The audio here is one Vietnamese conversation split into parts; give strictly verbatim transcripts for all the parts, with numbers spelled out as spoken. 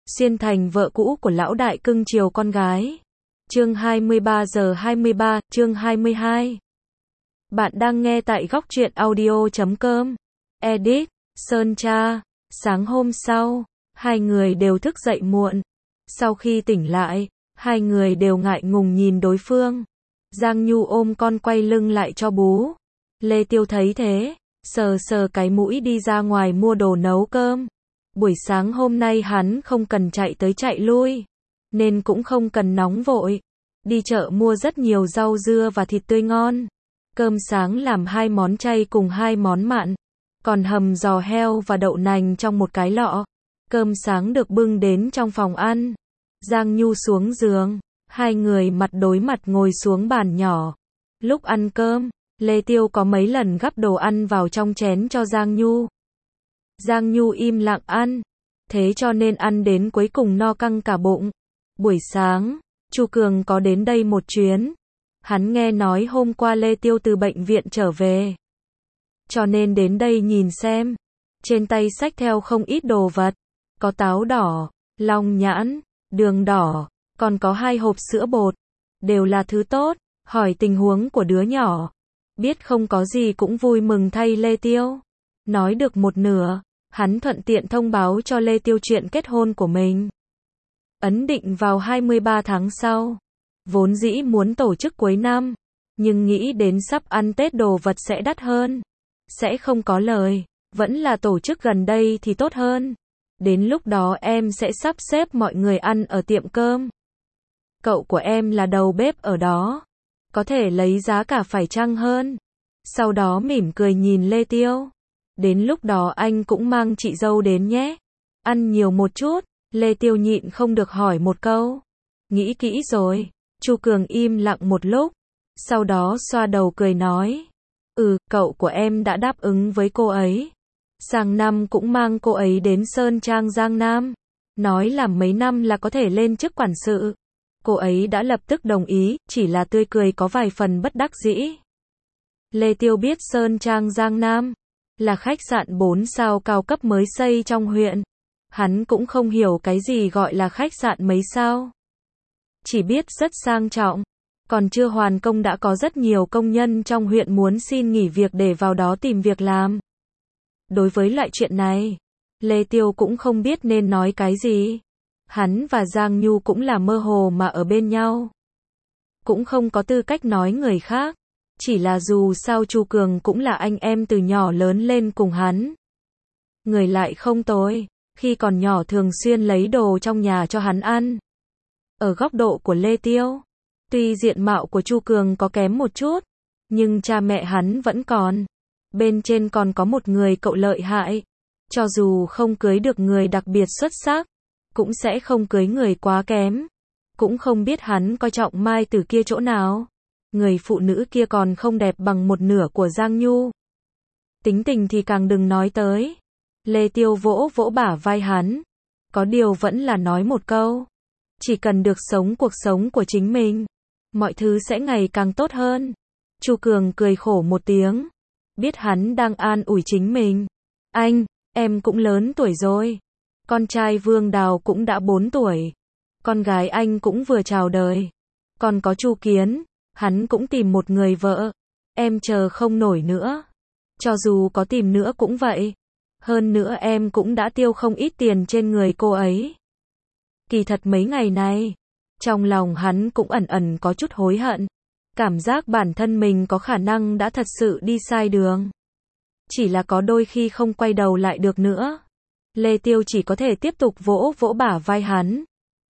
Xuyên thành vợ cũ của lão đại cưng chiều con gái. Chương hai mươi ba giờ hai mươi ba, chương hai mươi hai. Bạn đang nghe tại góc truyện audio chấm com. Edit, Sơn Tra. Sáng hôm sau, hai người đều thức dậy muộn. Sau khi tỉnh lại, hai người đều ngại ngùng nhìn đối phương. Giang Nhu ôm con quay lưng lại cho bú. Lê Tiêu thấy thế, sờ sờ cái mũi đi ra ngoài mua đồ nấu cơm. Buổi sáng hôm nay hắn không cần chạy tới chạy lui, nên cũng không cần nóng vội. Đi chợ mua rất nhiều rau dưa và thịt tươi ngon. Cơm sáng làm hai món chay cùng hai món mặn, còn hầm giò heo và đậu nành trong một cái lọ. Cơm sáng được bưng đến trong phòng ăn. Giang Nhu xuống giường, hai người mặt đối mặt ngồi xuống bàn nhỏ. Lúc ăn cơm, Lê Tiêu có mấy lần gắp đồ ăn vào trong chén cho Giang Nhu. Giang Nhu im lặng ăn, thế cho nên ăn đến cuối cùng no căng cả bụng. Buổi sáng, Chu Cường có đến đây một chuyến. Hắn nghe nói hôm qua Lê Tiêu từ bệnh viện trở về, cho nên đến đây nhìn xem. Trên tay xách theo không ít đồ vật, có táo đỏ, long nhãn, đường đỏ, còn có hai hộp sữa bột, đều là thứ tốt. Hỏi tình huống của đứa nhỏ, biết không có gì cũng vui mừng thay Lê Tiêu. Nói được một nửa, hắn thuận tiện thông báo cho Lê Tiêu chuyện kết hôn của mình. Ấn định vào hai mươi ba tháng sau. Vốn dĩ muốn tổ chức cuối năm, nhưng nghĩ đến sắp ăn Tết đồ vật sẽ đắt hơn, sẽ không có lời, vẫn là tổ chức gần đây thì tốt hơn. Đến lúc đó em sẽ sắp xếp mọi người ăn ở tiệm cơm. Cậu của em là đầu bếp ở đó, có thể lấy giá cả phải chăng hơn. Sau đó mỉm cười nhìn Lê Tiêu. Đến lúc đó anh cũng mang chị dâu đến nhé. Ăn nhiều một chút. Lê Tiêu nhịn không được hỏi một câu. Nghĩ kỹ rồi. Chu Cường im lặng một lúc, sau đó xoa đầu cười nói. Ừ, cậu của em đã đáp ứng với cô ấy. Sang năm cũng mang cô ấy đến Sơn Trang Giang Nam. Nói là mấy năm là có thể lên chức quản sự. Cô ấy đã lập tức đồng ý, chỉ là tươi cười có vài phần bất đắc dĩ. Lê Tiêu biết Sơn Trang Giang Nam là khách sạn bốn sao cao cấp mới xây trong huyện. Hắn cũng không hiểu cái gì gọi là khách sạn mấy sao. Chỉ biết rất sang trọng. Còn chưa hoàn công đã có rất nhiều công nhân trong huyện muốn xin nghỉ việc để vào đó tìm việc làm. Đối với loại chuyện này, Lê Tiêu cũng không biết nên nói cái gì. Hắn và Giang Nhu cũng là mơ hồ mà ở bên nhau. Cũng không có tư cách nói người khác. Chỉ là dù sao Chu Cường cũng là anh em từ nhỏ lớn lên cùng hắn. Người lại không tồi. Khi còn nhỏ thường xuyên lấy đồ trong nhà cho hắn ăn. Ở góc độ của Lê Tiêu, tuy diện mạo của Chu Cường có kém một chút, nhưng cha mẹ hắn vẫn còn. Bên trên còn có một người cậu lợi hại. Cho dù không cưới được người đặc biệt xuất sắc, cũng sẽ không cưới người quá kém. Cũng không biết hắn coi trọng Mai Tử kia chỗ nào. Người phụ nữ kia còn không đẹp bằng một nửa của Giang Nhu. Tính tình thì càng đừng nói tới. Lê Tiêu vỗ vỗ bả vai hắn. Có điều vẫn là nói một câu. Chỉ cần được sống cuộc sống của chính mình, mọi thứ sẽ ngày càng tốt hơn. Chu Cường cười khổ một tiếng. Biết hắn đang an ủi chính mình. Anh, em cũng lớn tuổi rồi. Con trai Vương Đào cũng đã bốn tuổi. Con gái anh cũng vừa chào đời. Còn có Chu Kiến, hắn cũng tìm một người vợ. Em chờ không nổi nữa. Cho dù có tìm nữa cũng vậy. Hơn nữa em cũng đã tiêu không ít tiền trên người cô ấy. Kỳ thật mấy ngày này, trong lòng hắn cũng ẩn ẩn có chút hối hận. Cảm giác bản thân mình có khả năng đã thật sự đi sai đường. Chỉ là có đôi khi không quay đầu lại được nữa. Lê Tiêu chỉ có thể tiếp tục vỗ vỗ bả vai hắn.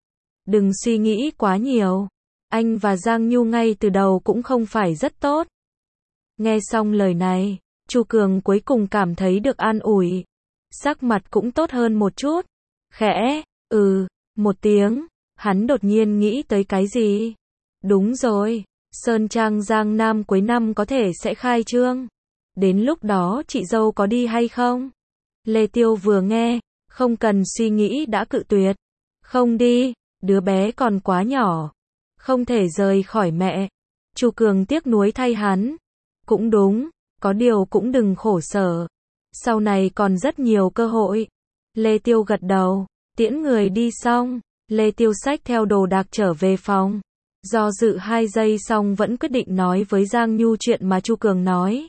Đừng suy nghĩ quá nhiều. Anh và Giang Nhu ngay từ đầu cũng không phải rất tốt. Nghe xong lời này, Chu Cường cuối cùng cảm thấy được an ủi. Sắc mặt cũng tốt hơn một chút. Khẽ, ừ, một tiếng. Hắn đột nhiên nghĩ tới cái gì? Đúng rồi, Sơn Trang Giang Nam cuối năm có thể sẽ khai trương. Đến lúc đó chị dâu có đi hay không? Lê Tiêu vừa nghe, không cần suy nghĩ đã cự tuyệt. Không đi, đứa bé còn quá nhỏ. Không thể rời khỏi mẹ. Chu Cường tiếc nuối thay hắn. Cũng đúng, có điều cũng đừng khổ sở. Sau này còn rất nhiều cơ hội. Lê Tiêu gật đầu. Tiễn người đi xong, Lê Tiêu xách theo đồ đạc trở về phòng. Do dự hai giây xong vẫn quyết định nói với Giang Nhu chuyện mà Chu Cường nói.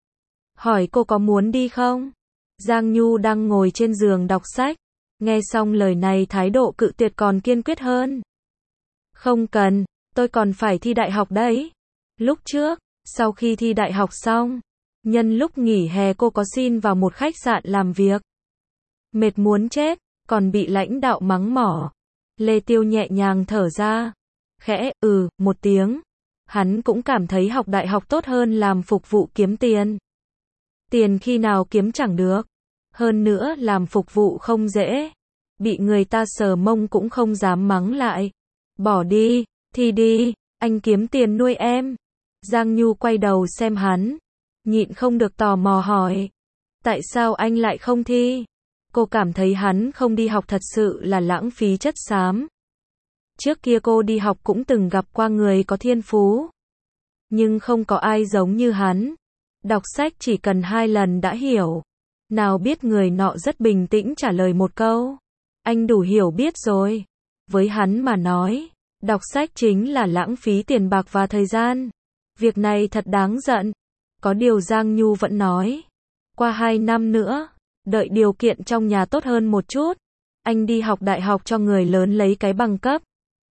Hỏi cô có muốn đi không? Giang Nhu đang ngồi trên giường đọc sách. Nghe xong lời này thái độ cự tuyệt còn kiên quyết hơn. Không cần, tôi còn phải thi đại học đấy. Lúc trước, sau khi thi đại học xong, nhân lúc nghỉ hè cô có xin vào một khách sạn làm việc. Mệt muốn chết, còn bị lãnh đạo mắng mỏ. Lê Tiêu nhẹ nhàng thở ra. Khẽ, ừ, một tiếng. Hắn cũng cảm thấy học đại học tốt hơn làm phục vụ kiếm tiền. Tiền khi nào kiếm chẳng được. Hơn nữa làm phục vụ không dễ. Bị người ta sờ mông cũng không dám mắng lại. Bỏ đi, thi đi, anh kiếm tiền nuôi em. Giang Nhu quay đầu xem hắn. Nhịn không được tò mò hỏi. Tại sao anh lại không thi? Cô cảm thấy hắn không đi học thật sự là lãng phí chất xám. Trước kia cô đi học cũng từng gặp qua người có thiên phú. Nhưng không có ai giống như hắn. Đọc sách chỉ cần hai lần đã hiểu. Nào biết người nọ rất bình tĩnh trả lời một câu. Anh đủ hiểu biết rồi. Với hắn mà nói, đọc sách chính là lãng phí tiền bạc và thời gian. Việc này thật đáng giận. Có điều Giang Nhu vẫn nói. Qua hai năm nữa, đợi điều kiện trong nhà tốt hơn một chút, anh đi học đại học cho người lớn lấy cái bằng cấp.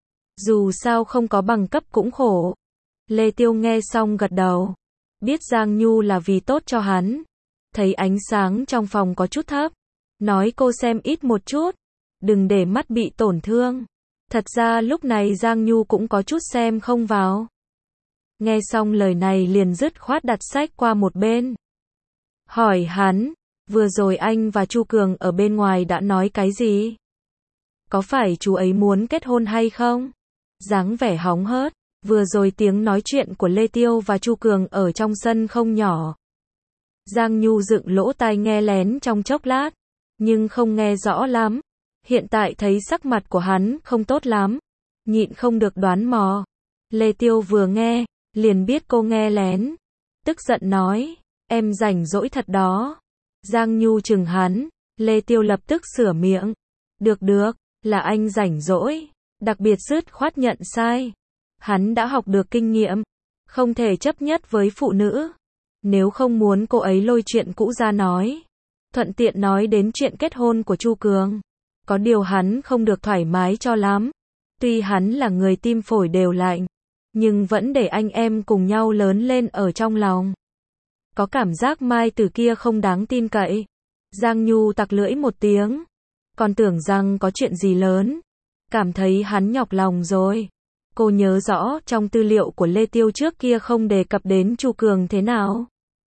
Dù sao không có bằng cấp cũng khổ. Lê Tiêu nghe xong gật đầu. Biết Giang Nhu là vì tốt cho hắn. Thấy ánh sáng trong phòng có chút thấp. Nói cô xem ít một chút. Đừng để mắt bị tổn thương. Thật ra lúc này Giang Nhu cũng có chút xem không vào. Nghe xong lời này liền dứt khoát đặt sách qua một bên. Hỏi hắn, vừa rồi anh và Chu Cường ở bên ngoài đã nói cái gì? Có phải chú ấy muốn kết hôn hay không? Dáng vẻ hóng hớt, vừa rồi tiếng nói chuyện của Lê Tiêu và Chu Cường ở trong sân không nhỏ. Giang Nhu dựng lỗ tai nghe lén trong chốc lát, nhưng không nghe rõ lắm. Hiện tại thấy sắc mặt của hắn không tốt lắm, nhịn không được đoán mò. Lê Tiêu vừa nghe, liền biết cô nghe lén. Tức giận nói, em rảnh rỗi thật đó. Giang Nhu chừng hắn, Lê Tiêu lập tức sửa miệng. Được được, là anh rảnh rỗi. Đặc biệt dứt khoát nhận sai. Hắn đã học được kinh nghiệm, không thể chấp nhất với phụ nữ. Nếu không muốn cô ấy lôi chuyện cũ ra nói. Thuận tiện nói đến chuyện kết hôn của Chu Cường. Có điều hắn không được thoải mái cho lắm. Tuy hắn là người tim phổi đều lạnh, nhưng vẫn để anh em cùng nhau lớn lên ở trong lòng. Có cảm giác Mai từ kia không đáng tin cậy. Giang Nhu tặc lưỡi một tiếng. Còn tưởng rằng có chuyện gì lớn. Cảm thấy hắn nhọc lòng rồi. Cô nhớ rõ trong tư liệu của Lê Tiêu trước kia không đề cập đến Chu Cường thế nào.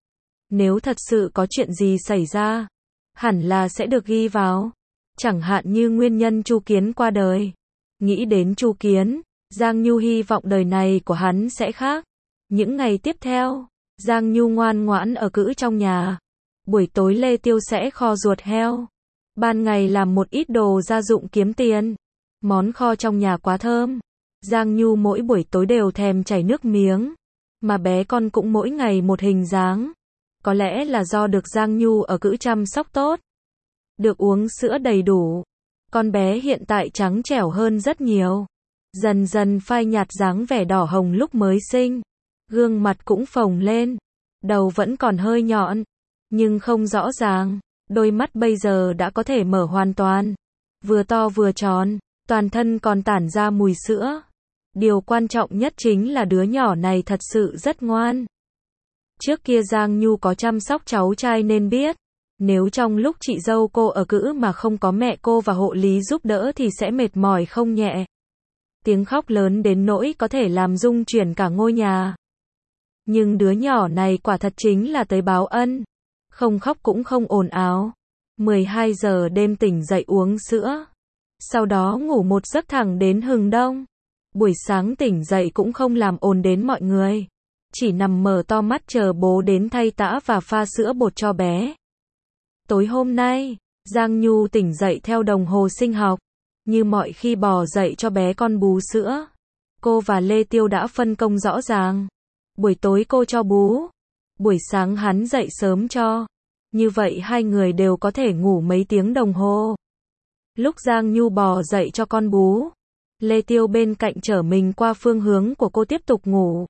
Nếu thật sự có chuyện gì xảy ra, hẳn là sẽ được ghi vào. Chẳng hạn như nguyên nhân Chu Kiến qua đời. Nghĩ đến Chu Kiến, Giang Nhu hy vọng đời này của hắn sẽ khác. Những ngày tiếp theo, Giang Nhu ngoan ngoãn ở cữ trong nhà. Buổi tối Lê Tiêu sẽ kho ruột heo. Ban ngày làm một ít đồ gia dụng kiếm tiền. Món kho trong nhà quá thơm. Giang Nhu mỗi buổi tối đều thèm chảy nước miếng. Mà bé con cũng mỗi ngày một hình dáng. Có lẽ là do được Giang Nhu ở cữ chăm sóc tốt. Được uống sữa đầy đủ. Con bé hiện tại trắng trẻo hơn rất nhiều. Dần dần phai nhạt dáng vẻ đỏ hồng lúc mới sinh. Gương mặt cũng phồng lên. Đầu vẫn còn hơi nhọn. Nhưng không rõ ràng. Đôi mắt bây giờ đã có thể mở hoàn toàn. Vừa to vừa tròn. Toàn thân còn tản ra mùi sữa. Điều quan trọng nhất chính là đứa nhỏ này thật sự rất ngoan. Trước kia Giang Nhu có chăm sóc cháu trai nên biết. Nếu trong lúc chị dâu cô ở cữ mà không có mẹ cô và hộ lý giúp đỡ thì sẽ mệt mỏi không nhẹ. Tiếng khóc lớn đến nỗi có thể làm rung chuyển cả ngôi nhà. Nhưng đứa nhỏ này quả thật chính là tới báo ân. Không khóc cũng không ồn ào. mười hai giờ đêm tỉnh dậy uống sữa. Sau đó ngủ một giấc thẳng đến hừng đông. Buổi sáng tỉnh dậy cũng không làm ồn đến mọi người. Chỉ nằm mở to mắt chờ bố đến thay tã và pha sữa bột cho bé. Tối hôm nay, Giang Nhu tỉnh dậy theo đồng hồ sinh học. Như mọi khi bò dậy cho bé con bú sữa. Cô và Lê Tiêu đã phân công rõ ràng. Buổi tối cô cho bú. Buổi sáng hắn dậy sớm cho. Như vậy hai người đều có thể ngủ mấy tiếng đồng hồ. Lúc Giang Nhu bò dậy cho con bú, Lê Tiêu bên cạnh chở mình qua phương hướng của cô tiếp tục ngủ.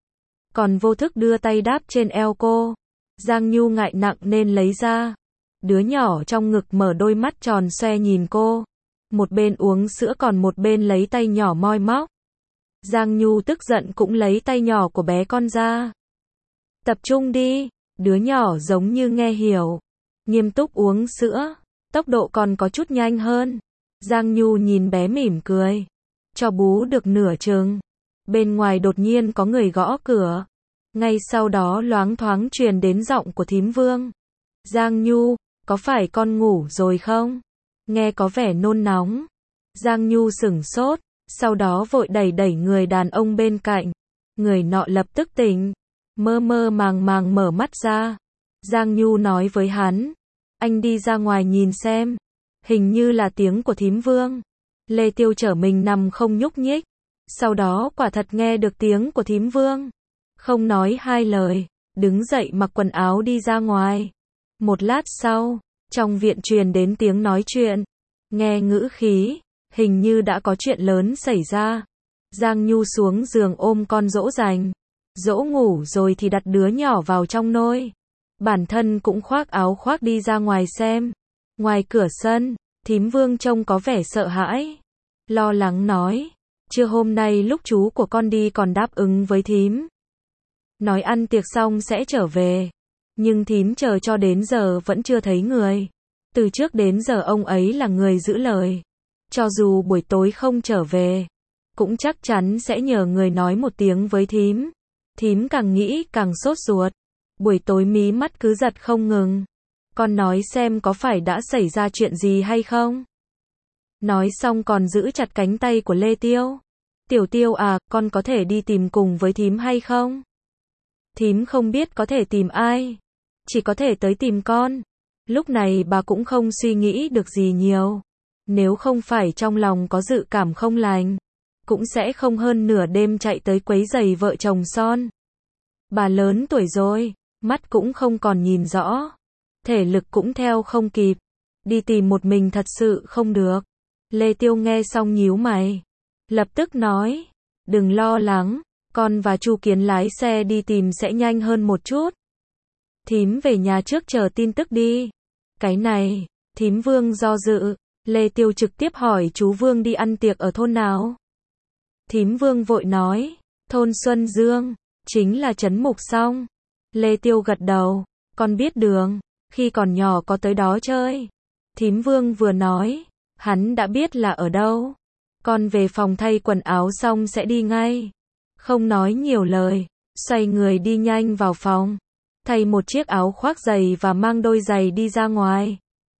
Còn vô thức đưa tay đáp trên eo cô. Giang Nhu ngại nặng nên lấy ra. Đứa nhỏ trong ngực mở đôi mắt tròn xoe nhìn cô. Một bên uống sữa còn một bên lấy tay nhỏ moi móc. Giang Nhu tức giận cũng lấy tay nhỏ của bé con ra. Tập trung đi, đứa nhỏ giống như nghe hiểu. Nghiêm túc uống sữa, tốc độ còn có chút nhanh hơn. Giang Nhu nhìn bé mỉm cười. Cho bú được nửa chừng. Bên ngoài đột nhiên có người gõ cửa. Ngay sau đó loáng thoáng truyền đến giọng của thím Vương. Giang Nhu, có phải con ngủ rồi không? Nghe có vẻ nôn nóng. Giang Nhu sửng sốt, sau đó vội đẩy đẩy người đàn ông bên cạnh. Người nọ lập tức tỉnh, mơ mơ màng màng mở mắt ra. Giang Nhu nói với hắn, anh đi ra ngoài nhìn xem. Hình như là tiếng của thím Vương. Lê Tiêu trở mình nằm không nhúc nhích. Sau đó quả thật nghe được tiếng của thím Vương. Không nói hai lời, đứng dậy mặc quần áo đi ra ngoài. Một lát sau, trong viện truyền đến tiếng nói chuyện. Nghe ngữ khí, hình như đã có chuyện lớn xảy ra. Giang Nhu xuống giường ôm con dỗ dành. Dỗ ngủ rồi thì đặt đứa nhỏ vào trong nôi. Bản thân cũng khoác áo khoác đi ra ngoài xem. Ngoài cửa sân, thím Vương trông có vẻ sợ hãi. Lo lắng nói, trưa hôm nay lúc chú của con đi còn đáp ứng với thím. Nói ăn tiệc xong sẽ trở về. Nhưng thím chờ cho đến giờ vẫn chưa thấy người. Từ trước đến giờ ông ấy là người giữ lời. Cho dù buổi tối không trở về, cũng chắc chắn sẽ nhờ người nói một tiếng với thím. Thím càng nghĩ càng sốt ruột. Buổi tối mí mắt cứ giật không ngừng. Con nói xem có phải đã xảy ra chuyện gì hay không? Nói xong còn giữ chặt cánh tay của Lê Tiêu. Tiểu Tiêu à, con có thể đi tìm cùng với thím hay không? Thím không biết có thể tìm ai. Chỉ có thể tới tìm con. Lúc này bà cũng không suy nghĩ được gì nhiều. Nếu không phải trong lòng có dự cảm không lành, cũng sẽ không hơn nửa đêm chạy tới quấy rầy vợ chồng son. Bà lớn tuổi rồi, mắt cũng không còn nhìn rõ. Thể lực cũng theo không kịp. Đi tìm một mình thật sự không được. Lê Tiêu nghe xong nhíu mày. Lập tức nói, đừng lo lắng, con và Chu Kiến lái xe đi tìm sẽ nhanh hơn một chút. Thím về nhà trước chờ tin tức đi. Cái này, thím Vương do dự. Lê Tiêu trực tiếp hỏi chú Vương đi ăn tiệc ở thôn nào. Thím Vương vội nói, thôn Xuân Dương, chính là trấn Mục Song. Lê Tiêu gật đầu, con biết đường, khi còn nhỏ có tới đó chơi. Thím Vương vừa nói, hắn đã biết là ở đâu. Con về phòng thay quần áo xong sẽ đi ngay. Không nói nhiều lời, xoay người đi nhanh vào phòng. Thay một chiếc áo khoác dày và mang đôi giày đi ra ngoài.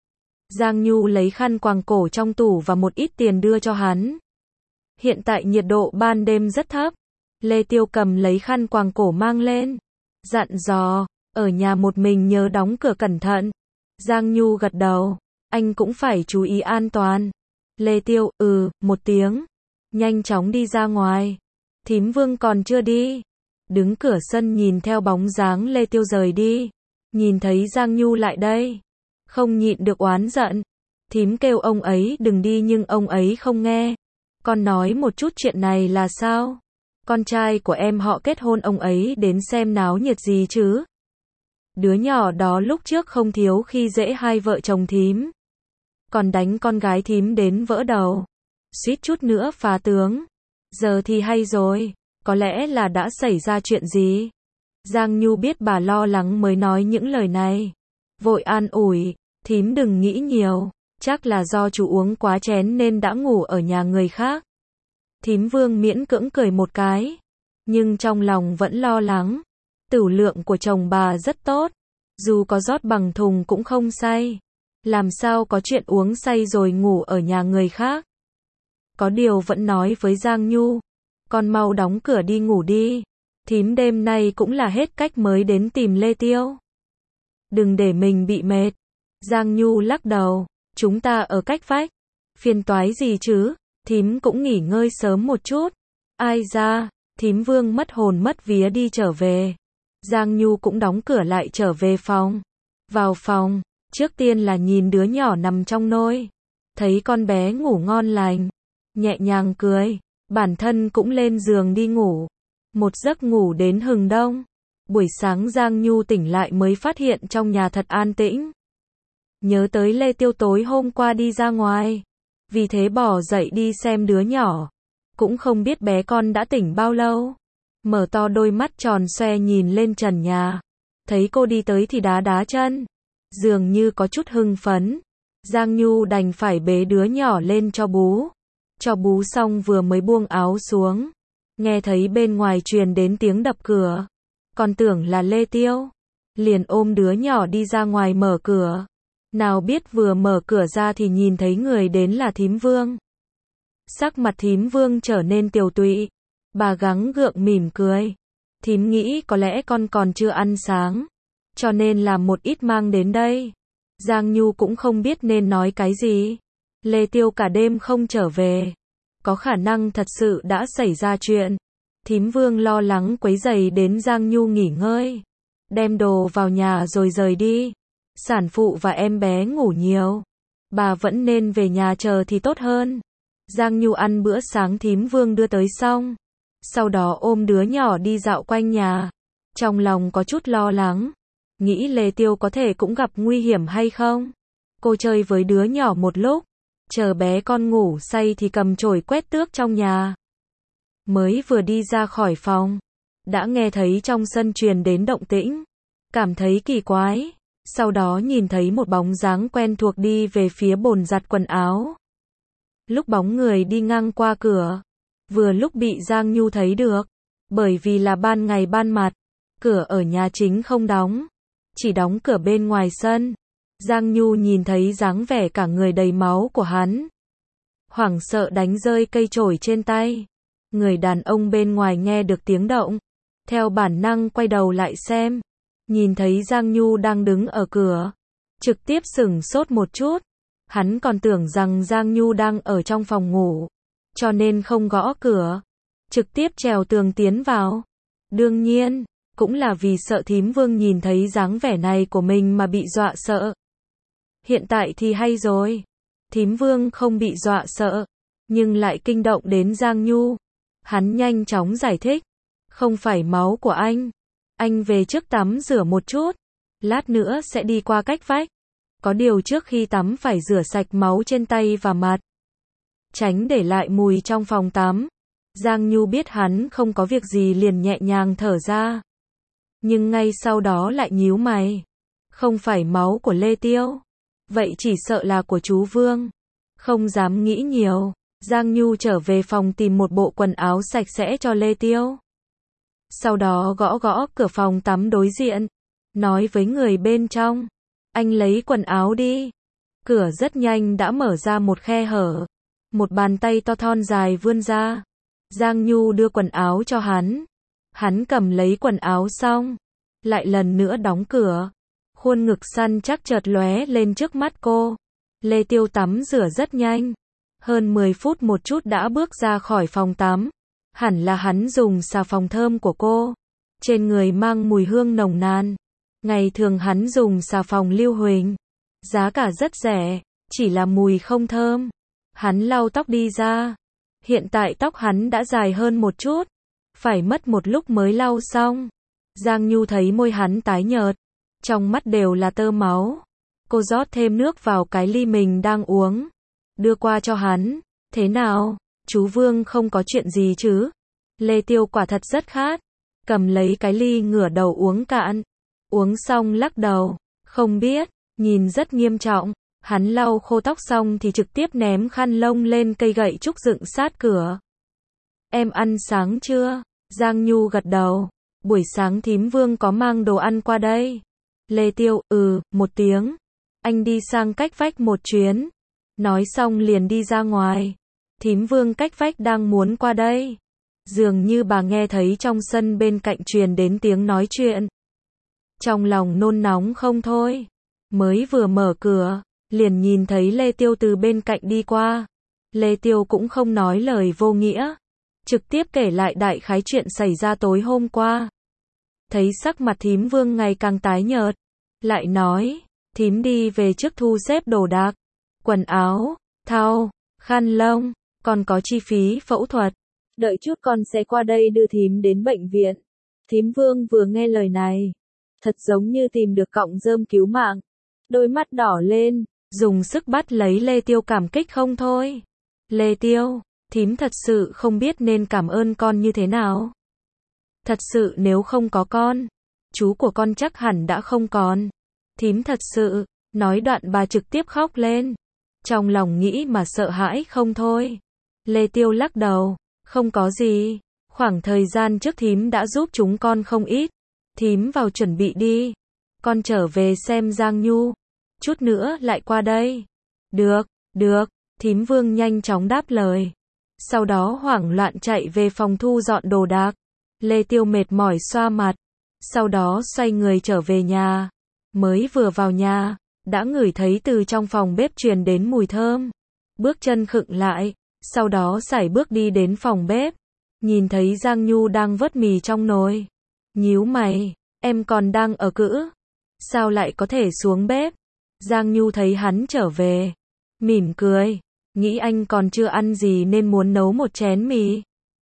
Giang Nhu lấy khăn quàng cổ trong tủ và một ít tiền đưa cho hắn. Hiện tại nhiệt độ ban đêm rất thấp. Lê Tiêu cầm lấy khăn quàng cổ mang lên. Dặn dò, ở nhà một mình nhớ đóng cửa cẩn thận. Giang Nhu gật đầu, anh cũng phải chú ý an toàn. Lê Tiêu, ừ, một tiếng. Nhanh chóng đi ra ngoài. Thím Vương còn chưa đi. Đứng cửa sân nhìn theo bóng dáng Lê Tiêu rời đi. Nhìn thấy Giang Nhu lại đây. Không nhịn được oán giận. Thím kêu ông ấy đừng đi nhưng ông ấy không nghe. Con nói một chút chuyện này là sao? Con trai của em họ kết hôn ông ấy đến xem náo nhiệt gì chứ? Đứa nhỏ đó lúc trước không thiếu khi dễ hai vợ chồng thím. Còn đánh con gái thím đến vỡ đầu. Suýt chút nữa phá tướng. Giờ thì hay rồi. Có lẽ là đã xảy ra chuyện gì? Giang Nhu biết bà lo lắng mới nói những lời này. Vội an ủi, thím đừng nghĩ nhiều. Chắc là do chú uống quá chén nên đã ngủ ở nhà người khác. Thím Vương miễn cưỡng cười một cái. Nhưng trong lòng vẫn lo lắng. Tửu lượng của chồng bà rất tốt. Dù có rót bằng thùng cũng không say. Làm sao có chuyện uống say rồi ngủ ở nhà người khác. Có điều vẫn nói với Giang Nhu. Con mau đóng cửa đi ngủ đi. Thím đêm nay cũng là hết cách mới đến tìm Lê Tiêu. Đừng để mình bị mệt. Giang Nhu lắc đầu. Chúng ta ở cách vách. Phiền toái gì chứ? Thím cũng nghỉ ngơi sớm một chút. Ai ra, thím Vương mất hồn mất vía đi trở về. Giang Nhu cũng đóng cửa lại trở về phòng. Vào phòng, trước tiên là nhìn đứa nhỏ nằm trong nôi. thấy con bé ngủ ngon lành, nhẹ nhàng cười, bản thân cũng lên giường đi ngủ. Một giấc ngủ đến hừng đông. Buổi sáng Giang Nhu tỉnh lại mới phát hiện trong nhà thật an tĩnh. Nhớ tới Lê Tiêu tối hôm qua đi ra ngoài, vì thế bỏ dậy đi xem đứa nhỏ. Cũng không biết bé con đã tỉnh bao lâu. Mở to đôi mắt tròn xoe nhìn lên trần nhà. Thấy cô đi tới thì đá đá chân. Dường như có chút hưng phấn. Giang Nhu đành phải bế đứa nhỏ lên cho bú. Cho bú xong vừa mới buông áo xuống. Nghe thấy bên ngoài truyền đến tiếng đập cửa. Còn tưởng là Lê Tiêu. Liền ôm đứa nhỏ đi ra ngoài mở cửa. Nào biết vừa mở cửa ra thì nhìn thấy người đến là Thím Vương. Sắc mặt Thím Vương trở nên tiều tụy. Bà gắng gượng mỉm cười. Thím nghĩ có lẽ con còn chưa ăn sáng, cho nên làm một ít mang đến đây. Giang Nhu cũng không biết nên nói cái gì. Lê Tiêu cả đêm không trở về. Có khả năng thật sự đã xảy ra chuyện. Thím Vương lo lắng quấy rầy đến Giang Nhu nghỉ ngơi. Đem đồ vào nhà rồi rời đi. Sản phụ và em bé ngủ nhiều. Bà vẫn nên về nhà chờ thì tốt hơn. Giang Nhu ăn bữa sáng Thím Vương đưa tới xong. Sau đó ôm đứa nhỏ đi dạo quanh nhà. Trong lòng có chút lo lắng. Nghĩ Lê Tiêu có thể cũng gặp nguy hiểm hay không. Cô chơi với đứa nhỏ một lúc. Chờ bé con ngủ say thì cầm chổi quét tước trong nhà. Mới vừa đi ra khỏi phòng. Đã nghe thấy trong sân truyền đến động tĩnh. Cảm thấy kỳ quái. Sau đó nhìn thấy một bóng dáng quen thuộc đi về phía bồn giặt quần áo. Lúc bóng người đi ngang qua cửa. Vừa lúc bị Giang Nhu thấy được. Bởi vì là ban ngày ban mặt. Cửa ở nhà chính không đóng. Chỉ đóng cửa bên ngoài sân. Giang Nhu nhìn thấy dáng vẻ cả người đầy máu của hắn. Hoảng sợ đánh rơi cây chổi trên tay. Người đàn ông bên ngoài nghe được tiếng động. Theo bản năng quay đầu lại xem. Nhìn thấy Giang Nhu đang đứng ở cửa. Trực tiếp sửng sốt một chút. Hắn còn tưởng rằng Giang Nhu đang ở trong phòng ngủ. Cho nên không gõ cửa. Trực tiếp trèo tường tiến vào. Đương nhiên, cũng là vì sợ Thím Vương nhìn thấy dáng vẻ này của mình mà bị dọa sợ. Hiện tại thì hay rồi. Thím Vương không bị dọa sợ. Nhưng lại kinh động đến Giang Nhu. Hắn nhanh chóng giải thích. Không phải máu của anh. Anh về trước tắm rửa một chút. Lát nữa sẽ đi qua cách vách. Có điều trước khi tắm phải rửa sạch máu trên tay và mặt. Tránh để lại mùi trong phòng tắm. Giang Nhu biết hắn không có việc gì liền nhẹ nhàng thở ra. Nhưng ngay sau đó lại nhíu mày. Không phải máu của Lê Tiêu. Vậy chỉ sợ là của chú Vương. Không dám nghĩ nhiều. Giang Nhu trở về phòng tìm một bộ quần áo sạch sẽ cho Lê Tiêu. Sau đó gõ gõ cửa phòng tắm đối diện. Nói với người bên trong. Anh lấy quần áo đi. Cửa rất nhanh đã mở ra một khe hở. Một bàn tay to thon dài vươn ra. Giang Nhu đưa quần áo cho hắn. Hắn cầm lấy quần áo xong. Lại lần nữa đóng cửa. Khuôn ngực săn chắc chợt lóe lên trước mắt cô. Lê Tiêu tắm rửa rất nhanh. Hơn mười phút một chút đã bước ra khỏi phòng tắm. Hẳn là hắn dùng xà phòng thơm của cô. Trên người mang mùi hương nồng nàn. Ngày thường hắn dùng xà phòng Lưu Huỳnh. Giá cả rất rẻ. Chỉ là mùi không thơm. Hắn lau tóc đi ra. Hiện tại tóc hắn đã dài hơn một chút. Phải mất một lúc mới lau xong. Giang Nhu thấy môi hắn tái nhợt. Trong mắt đều là tơ máu. Cô rót thêm nước vào cái ly mình đang uống. Đưa qua cho hắn. Thế nào? Chú Vương không có chuyện gì chứ? Lê Tiêu quả thật rất khát. Cầm lấy cái ly ngửa đầu uống cạn. Uống xong lắc đầu. Không biết. Nhìn rất nghiêm trọng. Hắn lau khô tóc xong thì trực tiếp ném khăn lông lên cây gậy trúc dựng sát cửa. Em ăn sáng chưa? Giang Nhu gật đầu. Buổi sáng Thím Vương có mang đồ ăn qua đây. Lê Tiêu, ừ, một tiếng. Anh đi sang cách vách một chuyến. Nói xong liền đi ra ngoài. Thím Vương cách vách đang muốn qua đây. Dường như bà nghe thấy trong sân bên cạnh truyền đến tiếng nói chuyện. Trong lòng nôn nóng không thôi. Mới vừa mở cửa, liền nhìn thấy Lê Tiêu từ bên cạnh đi qua. Lê Tiêu cũng không nói lời vô nghĩa. Trực tiếp kể lại đại khái chuyện xảy ra tối hôm qua. Thấy sắc mặt Thím Vương ngày càng tái nhợt. Lại nói, Thím đi về trước thu xếp đồ đạc. Quần áo, thau, khăn lông, còn có chi phí phẫu thuật. Đợi chút con sẽ qua đây đưa thím đến bệnh viện. Thím Vương vừa nghe lời này, thật giống như tìm được cọng rơm cứu mạng. Đôi mắt đỏ lên, dùng sức bắt lấy Lê Tiêu cảm kích không thôi. Lê Tiêu, thím thật sự không biết nên cảm ơn con như thế nào. Thật sự nếu không có con, chú của con chắc hẳn đã không còn. Thím thật sự, nói đoạn bà trực tiếp khóc lên. Trong lòng nghĩ mà sợ hãi không thôi. Lê Tiêu lắc đầu, không có gì. Khoảng thời gian trước thím đã giúp chúng con không ít. Thím vào chuẩn bị đi. Con trở về xem Giang Nhu. Chút nữa lại qua đây. Được, được. Thím Vương nhanh chóng đáp lời. Sau đó hoảng loạn chạy về phòng thu dọn đồ đạc. Lê Tiêu mệt mỏi xoa mặt. Sau đó xoay người trở về nhà. Mới vừa vào nhà, đã ngửi thấy từ trong phòng bếp truyền đến mùi thơm. Bước chân khựng lại, sau đó sải bước đi đến phòng bếp. Nhìn thấy Giang Nhu đang vớt mì trong nồi. Nhíu mày, em còn đang ở cữ. Sao lại có thể xuống bếp? Giang Nhu thấy hắn trở về. Mỉm cười, nghĩ anh còn chưa ăn gì nên muốn nấu một chén mì.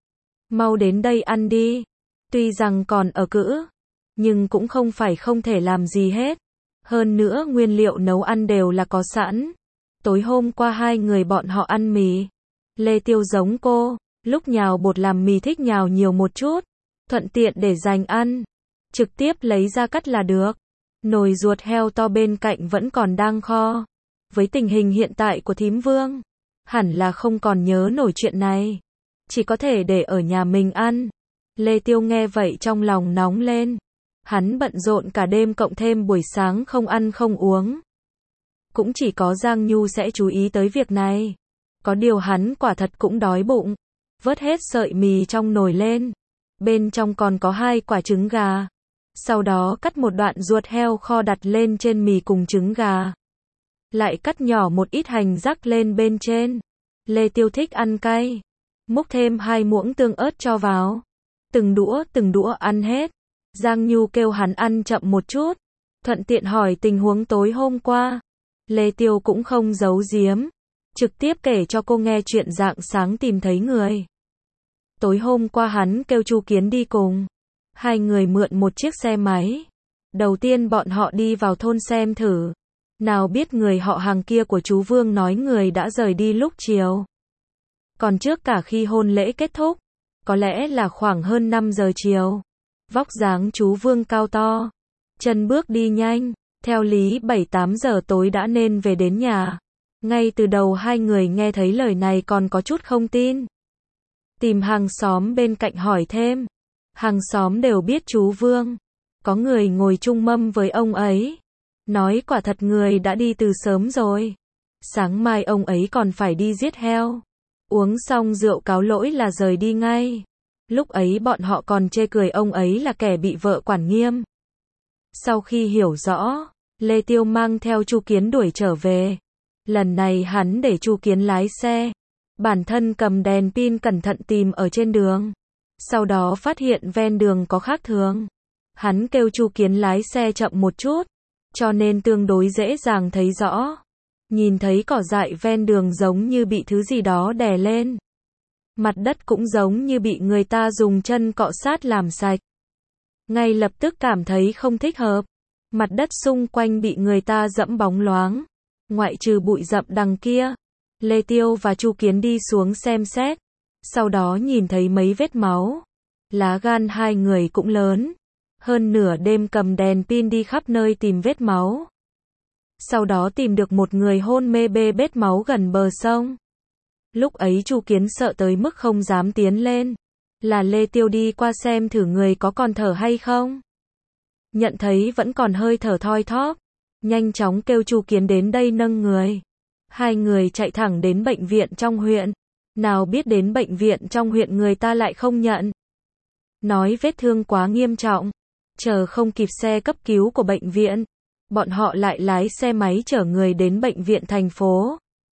Mau đến đây ăn đi. Tuy rằng còn ở cữ, nhưng cũng không phải không thể làm gì hết. Hơn nữa nguyên liệu nấu ăn đều là có sẵn. Tối hôm qua hai người bọn họ ăn mì. Lê Tiêu giống cô, lúc nhào bột làm mì thích nhào nhiều một chút, thuận tiện để dành ăn. Trực tiếp lấy ra cắt là được. Nồi ruột heo to bên cạnh vẫn còn đang kho. Với tình hình hiện tại của thím Vương, hẳn là không còn nhớ nổi chuyện này. Chỉ có thể để ở nhà mình ăn. Lê Tiêu nghe vậy trong lòng nóng lên. Hắn bận rộn cả đêm cộng thêm buổi sáng không ăn không uống. Cũng chỉ có Giang Nhu sẽ chú ý tới việc này. Có điều hắn quả thật cũng đói bụng. Vớt hết sợi mì trong nồi lên. Bên trong còn có hai quả trứng gà. Sau đó cắt một đoạn ruột heo kho đặt lên trên mì cùng trứng gà. Lại cắt nhỏ một ít hành rắc lên bên trên. Lê Tiêu thích ăn cay. Múc thêm hai muỗng tương ớt cho vào. Từng đũa từng đũa ăn hết. Giang Nhu kêu hắn ăn chậm một chút. Thuận tiện hỏi tình huống tối hôm qua. Lê Tiêu cũng không giấu giếm. Trực tiếp kể cho cô nghe chuyện rạng sáng tìm thấy người. Tối hôm qua hắn kêu Chu Kiến đi cùng. Hai người mượn một chiếc xe máy. Đầu tiên bọn họ đi vào thôn xem thử. Nào biết người họ hàng kia của chú Vương nói người đã rời đi lúc chiều. Còn trước cả khi hôn lễ kết thúc. Có lẽ là khoảng hơn năm giờ chiều. Vóc dáng chú Vương cao to. Chân bước đi nhanh. Theo lý bảy tám giờ tối đã nên về đến nhà. Ngay từ đầu hai người nghe thấy lời này còn có chút không tin. Tìm hàng xóm bên cạnh hỏi thêm. Hàng xóm đều biết chú Vương. Có người ngồi chung mâm với ông ấy. Nói quả thật người đã đi từ sớm rồi. Sáng mai ông ấy còn phải đi giết heo. Uống xong rượu cáo lỗi là rời đi ngay. Lúc ấy bọn họ còn chê cười ông ấy là kẻ bị vợ quản nghiêm. Sau khi hiểu rõ, Lê Tiêu mang theo Chu Kiến đuổi trở về. Lần này hắn để Chu Kiến lái xe. Bản thân cầm đèn pin cẩn thận tìm ở trên đường. Sau đó phát hiện ven đường có khác thường. Hắn kêu Chu Kiến lái xe chậm một chút. Cho nên tương đối dễ dàng thấy rõ. Nhìn thấy cỏ dại ven đường giống như bị thứ gì đó đè lên. Mặt đất cũng giống như bị người ta dùng chân cọ sát làm sạch. Ngay lập tức cảm thấy không thích hợp. Mặt đất xung quanh bị người ta dẫm bóng loáng. Ngoại trừ bụi rậm đằng kia. Lê Tiêu và Chu Kiến đi xuống xem xét. Sau đó nhìn thấy mấy vết máu. Lá gan hai người cũng lớn. Hơn nửa đêm cầm đèn pin đi khắp nơi tìm vết máu. Sau đó tìm được một người hôn mê bê bết máu gần bờ sông. Lúc ấy Chu Kiến sợ tới mức không dám tiến lên. Là Lê Tiêu đi qua xem thử người có còn thở hay không. Nhận thấy vẫn còn hơi thở thoi thóp. Nhanh chóng kêu Chu Kiến đến đây nâng người. Hai người chạy thẳng đến bệnh viện trong huyện. Nào biết đến bệnh viện trong huyện người ta lại không nhận. Nói vết thương quá nghiêm trọng. Chờ không kịp xe cấp cứu của bệnh viện. Bọn họ lại lái xe máy chở người đến bệnh viện thành phố.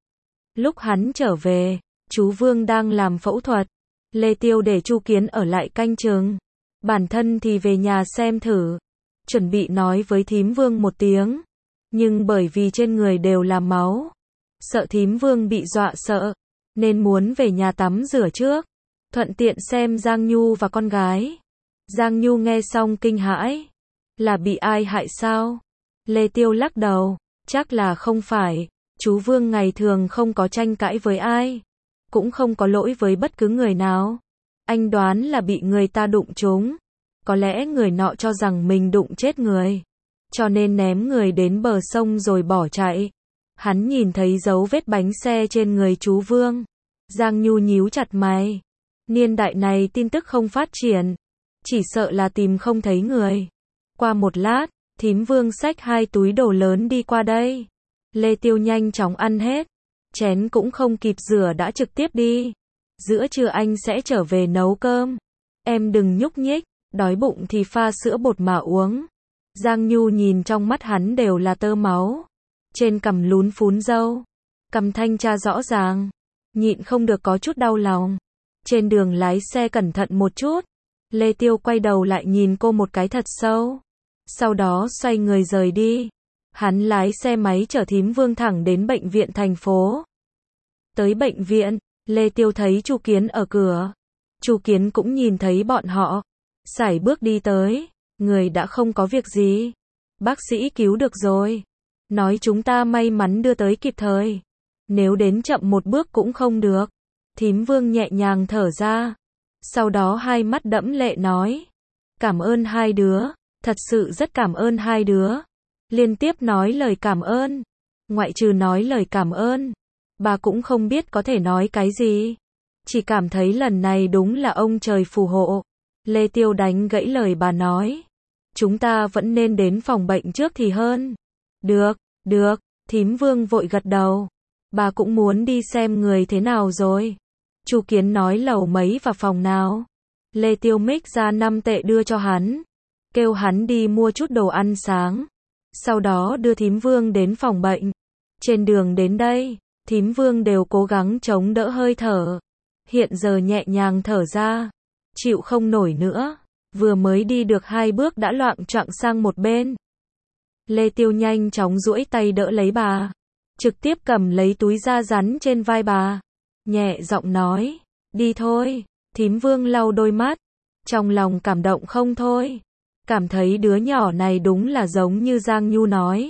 Lúc hắn trở về, chú Vương đang làm phẫu thuật. Lê Tiêu để Chu Kiến ở lại canh chừng. Bản thân thì về nhà xem thử. Chuẩn bị nói với thím Vương một tiếng. Nhưng bởi vì trên người đều là máu. sợ thím Vương bị dọa sợ, nên muốn về nhà tắm rửa trước, thuận tiện xem Giang Nhu và con gái. Giang Nhu nghe xong kinh hãi, là bị ai hại sao? Lê Tiêu lắc đầu, chắc là không phải, chú Vương ngày thường không có tranh cãi với ai, cũng không có lỗi với bất cứ người nào. Anh đoán là bị người ta đụng trúng, có lẽ người nọ cho rằng mình đụng chết người, cho nên ném người đến bờ sông rồi bỏ chạy. Hắn nhìn thấy dấu vết bánh xe trên người chú Vương. Giang Nhu nhíu chặt mày. Niên đại này tin tức không phát triển, chỉ sợ là tìm không thấy người. Qua một lát, thím Vương xách hai túi đồ lớn đi qua đây. Lê Tiêu nhanh chóng ăn hết, chén cũng không kịp rửa đã trực tiếp đi. Giữa trưa anh sẽ trở về nấu cơm. Em đừng nhúc nhích, đói bụng thì pha sữa bột mà uống. Giang Nhu nhìn trong mắt hắn đều là tơ máu. Trên cằm lún phún râu, cằm thanh tra rõ ràng, nhịn không được có chút đau lòng. Trên đường lái xe cẩn thận một chút. Lê Tiêu quay đầu lại nhìn cô một cái thật sâu, sau đó xoay người rời đi. Hắn lái xe máy chở thím Vương thẳng đến bệnh viện thành phố. Tới bệnh viện, Lê Tiêu thấy Chu Kiến ở cửa. Chu Kiến cũng nhìn thấy bọn họ, sải bước đi tới. Người đã không có việc gì, bác sĩ cứu được rồi, nói chúng ta may mắn đưa tới kịp thời, nếu đến chậm một bước cũng không được. Thím Vương nhẹ nhàng thở ra, sau đó hai mắt đẫm lệ nói, cảm ơn hai đứa, thật sự rất cảm ơn hai đứa. Liên tiếp nói lời cảm ơn, ngoại trừ nói lời cảm ơn, bà cũng không biết có thể nói cái gì, chỉ cảm thấy lần này đúng là ông trời phù hộ. Lê Tiêu đánh gãy lời bà nói, chúng ta vẫn nên đến phòng bệnh trước thì hơn. Được, được, thím Vương vội gật đầu, bà cũng muốn đi xem người thế nào rồi. Chu Kiến nói lầu mấy và phòng nào. Lê Tiêu mích ra năm tệ đưa cho hắn, kêu hắn đi mua chút đồ ăn sáng, sau đó đưa thím Vương đến phòng bệnh. Trên đường đến đây, thím Vương đều cố gắng chống đỡ hơi thở, hiện giờ nhẹ nhàng thở ra, chịu không nổi nữa, vừa mới đi được hai bước đã loạng choạng sang một bên. Lê Tiêu nhanh chóng duỗi tay đỡ lấy bà, trực tiếp cầm lấy túi da rắn trên vai bà, nhẹ giọng nói, đi thôi. Thím Vương lau đôi mắt, trong lòng cảm động không thôi, cảm thấy đứa nhỏ này đúng là giống như Giang Nhu nói.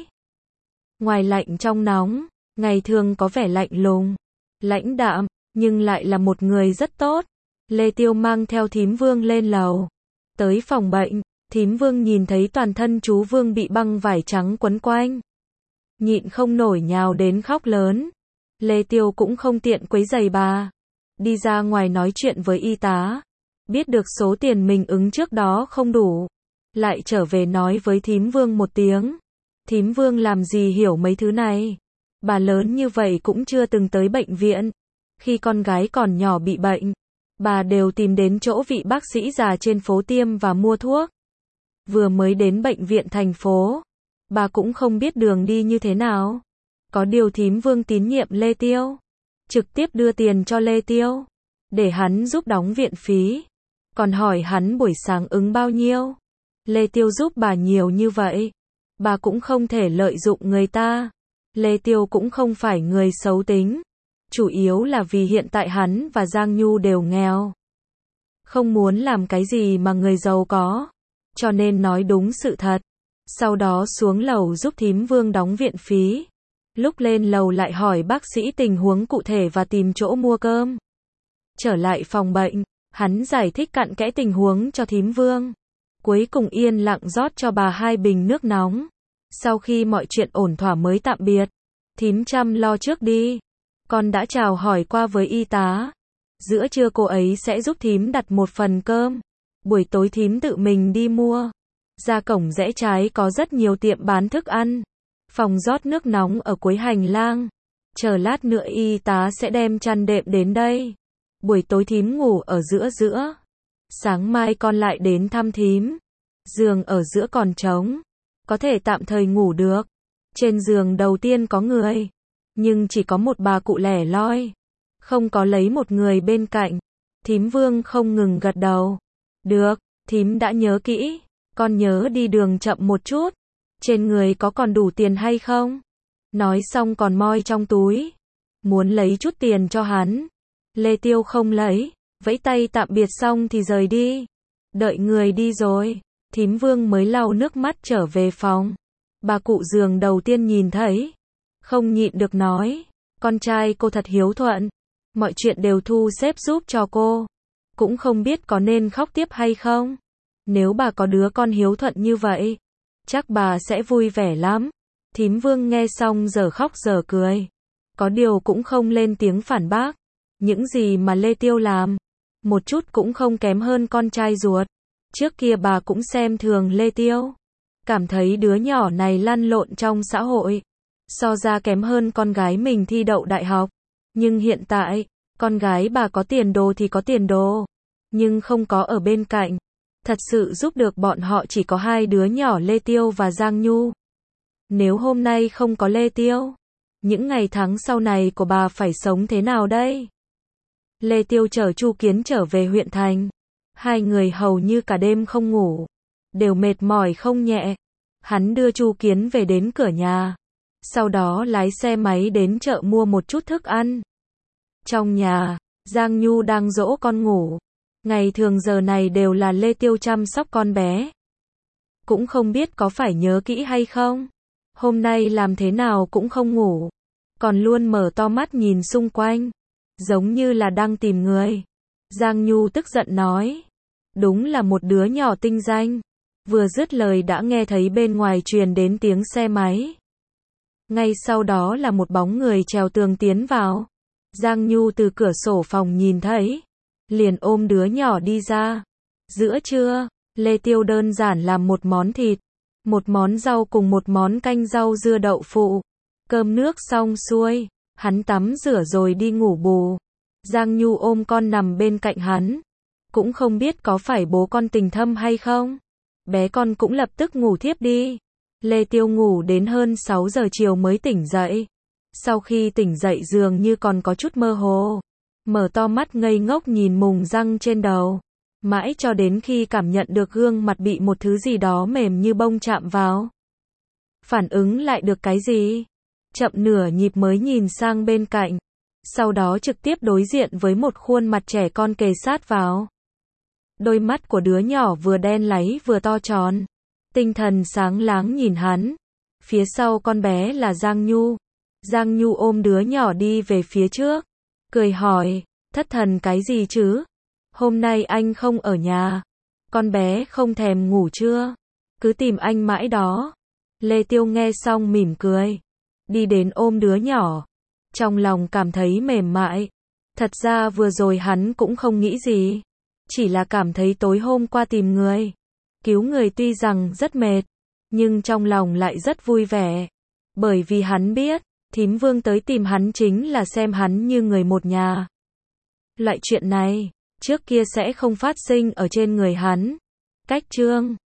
Ngoài lạnh trong nóng, ngày thường có vẻ lạnh lùng, lãnh đạm, nhưng lại là một người rất tốt. Lê Tiêu mang theo thím Vương lên lầu. Tới phòng bệnh, thím Vương nhìn thấy toàn thân chú Vương bị băng vải trắng quấn quanh, nhịn không nổi nhào đến khóc lớn. Lê Tiêu cũng không tiện quấy rầy bà, đi ra ngoài nói chuyện với y tá, biết được số tiền mình ứng trước đó không đủ, lại trở về nói với thím Vương một tiếng. Thím Vương làm gì hiểu mấy thứ này, bà lớn như vậy cũng chưa từng tới bệnh viện. Khi con gái còn nhỏ bị bệnh, bà đều tìm đến chỗ vị bác sĩ già trên phố tiêm và mua thuốc. Vừa mới đến bệnh viện thành phố, bà cũng không biết đường đi như thế nào. Có điều thím Vương tín nhiệm Lê Tiêu, trực tiếp đưa tiền cho Lê Tiêu, để hắn giúp đóng viện phí, còn hỏi hắn buổi sáng ứng bao nhiêu. Lê Tiêu giúp bà nhiều như vậy, bà cũng không thể lợi dụng người ta. Lê Tiêu cũng không phải người xấu tính, chủ yếu là vì hiện tại hắn và Giang Nhu đều nghèo, không muốn làm cái gì mà người giàu có, cho nên nói đúng sự thật. Sau đó xuống lầu giúp thím Vương đóng viện phí, lúc lên lầu lại hỏi bác sĩ tình huống cụ thể và tìm chỗ mua cơm. Trở lại phòng bệnh, hắn giải thích cặn kẽ tình huống cho thím Vương, cuối cùng yên lặng rót cho bà hai bình nước nóng. Sau khi mọi chuyện ổn thỏa mới tạm biệt. Thím chăm lo trước đi, con đã chào hỏi qua với y tá, giữa trưa cô ấy sẽ giúp thím đặt một phần cơm, buổi tối thím tự mình đi mua. Ra cổng rẽ trái có rất nhiều tiệm bán thức ăn, phòng rót nước nóng ở cuối hành lang, chờ lát nữa y tá sẽ đem chăn đệm đến đây. Buổi tối thím ngủ ở giữa giữa, sáng mai con lại đến thăm thím. Giường ở giữa còn trống, có thể tạm thời ngủ được. Trên giường đầu tiên có người, nhưng chỉ có một bà cụ lẻ loi, không có lấy một người bên cạnh. Thím Vương không ngừng gật đầu. Được, thím đã nhớ kỹ, con nhớ đi đường chậm một chút. Trên người có còn đủ tiền hay không? Nói xong còn moi trong túi muốn lấy chút tiền cho hắn. Lê Tiêu không lấy, vẫy tay tạm biệt xong thì rời đi. Đợi người đi rồi, thím Vương mới lau nước mắt trở về phòng. Bà cụ giường đầu tiên nhìn thấy, không nhịn được nói, con trai cô thật hiếu thuận, mọi chuyện đều thu xếp giúp cho cô, cũng không biết có nên khóc tiếp hay không. Nếu bà có đứa con hiếu thuận như vậy, chắc bà sẽ vui vẻ lắm. Thím Vương nghe xong giờ khóc giờ cười, có điều cũng không lên tiếng phản bác. Những gì mà Lê Tiêu làm, một chút cũng không kém hơn con trai ruột. Trước kia bà cũng xem thường Lê Tiêu, cảm thấy đứa nhỏ này lăn lộn trong xã hội, so ra kém hơn con gái mình thi đậu đại học. Nhưng hiện tại, con gái bà có tiền đồ thì có tiền đồ, nhưng không có ở bên cạnh. Thật sự giúp được bọn họ chỉ có hai đứa nhỏ Lê Tiêu và Giang Nhu. Nếu hôm nay không có Lê Tiêu, những ngày tháng sau này của bà phải sống thế nào đây? Lê Tiêu chở Chu Kiến trở về huyện thành. Hai người hầu như cả đêm không ngủ, đều mệt mỏi không nhẹ. Hắn đưa Chu Kiến về đến cửa nhà, sau đó lái xe máy đến chợ mua một chút thức ăn. Trong nhà, Giang Nhu đang dỗ con ngủ. Ngày thường giờ này đều là Lê Tiêu chăm sóc con bé. Cũng không biết có phải nhớ kỹ hay không, hôm nay làm thế nào cũng không ngủ, còn luôn mở to mắt nhìn xung quanh, giống như là đang tìm người. Giang Nhu tức giận nói, đúng là một đứa nhỏ tinh danh. Vừa dứt lời đã nghe thấy bên ngoài truyền đến tiếng xe máy. Ngay sau đó là một bóng người trèo tường tiến vào. Giang Nhu từ cửa sổ phòng nhìn thấy, liền ôm đứa nhỏ đi ra. Giữa trưa, Lê Tiêu đơn giản làm một món thịt, một món rau cùng một món canh rau dưa đậu phụ. Cơm nước xong xuôi, hắn tắm rửa rồi đi ngủ bù. Giang Nhu ôm con nằm bên cạnh hắn, cũng không biết có phải bố con tình thâm hay không. Bé con cũng lập tức ngủ thiếp đi. Lê Tiêu ngủ đến hơn sáu giờ chiều mới tỉnh dậy. Sau khi tỉnh dậy dường như còn có chút mơ hồ, mở to mắt ngây ngốc nhìn mùng răng trên đầu, mãi cho đến khi cảm nhận được gương mặt bị một thứ gì đó mềm như bông chạm vào. Phản ứng lại được cái gì? Chậm nửa nhịp mới nhìn sang bên cạnh, sau đó trực tiếp đối diện với một khuôn mặt trẻ con kề sát vào. Đôi mắt của đứa nhỏ vừa đen láy vừa to tròn, tinh thần sáng láng nhìn hắn. Phía sau con bé là Giang Nhu. Giang Nhu ôm đứa nhỏ đi về phía trước, cười hỏi, thất thần cái gì chứ? Hôm nay anh không ở nhà, con bé không thèm ngủ chưa? Cứ tìm anh mãi đó. Lê Tiêu nghe xong mỉm cười, đi đến ôm đứa nhỏ, trong lòng cảm thấy mềm mại. Thật ra vừa rồi hắn cũng không nghĩ gì, chỉ là cảm thấy tối hôm qua tìm người, cứu người tuy rằng rất mệt, nhưng trong lòng lại rất vui vẻ. Bởi vì hắn biết, thím Vương tới tìm hắn chính là xem hắn như người một nhà. Loại chuyện này, trước kia sẽ không phát sinh ở trên người hắn. Cách chương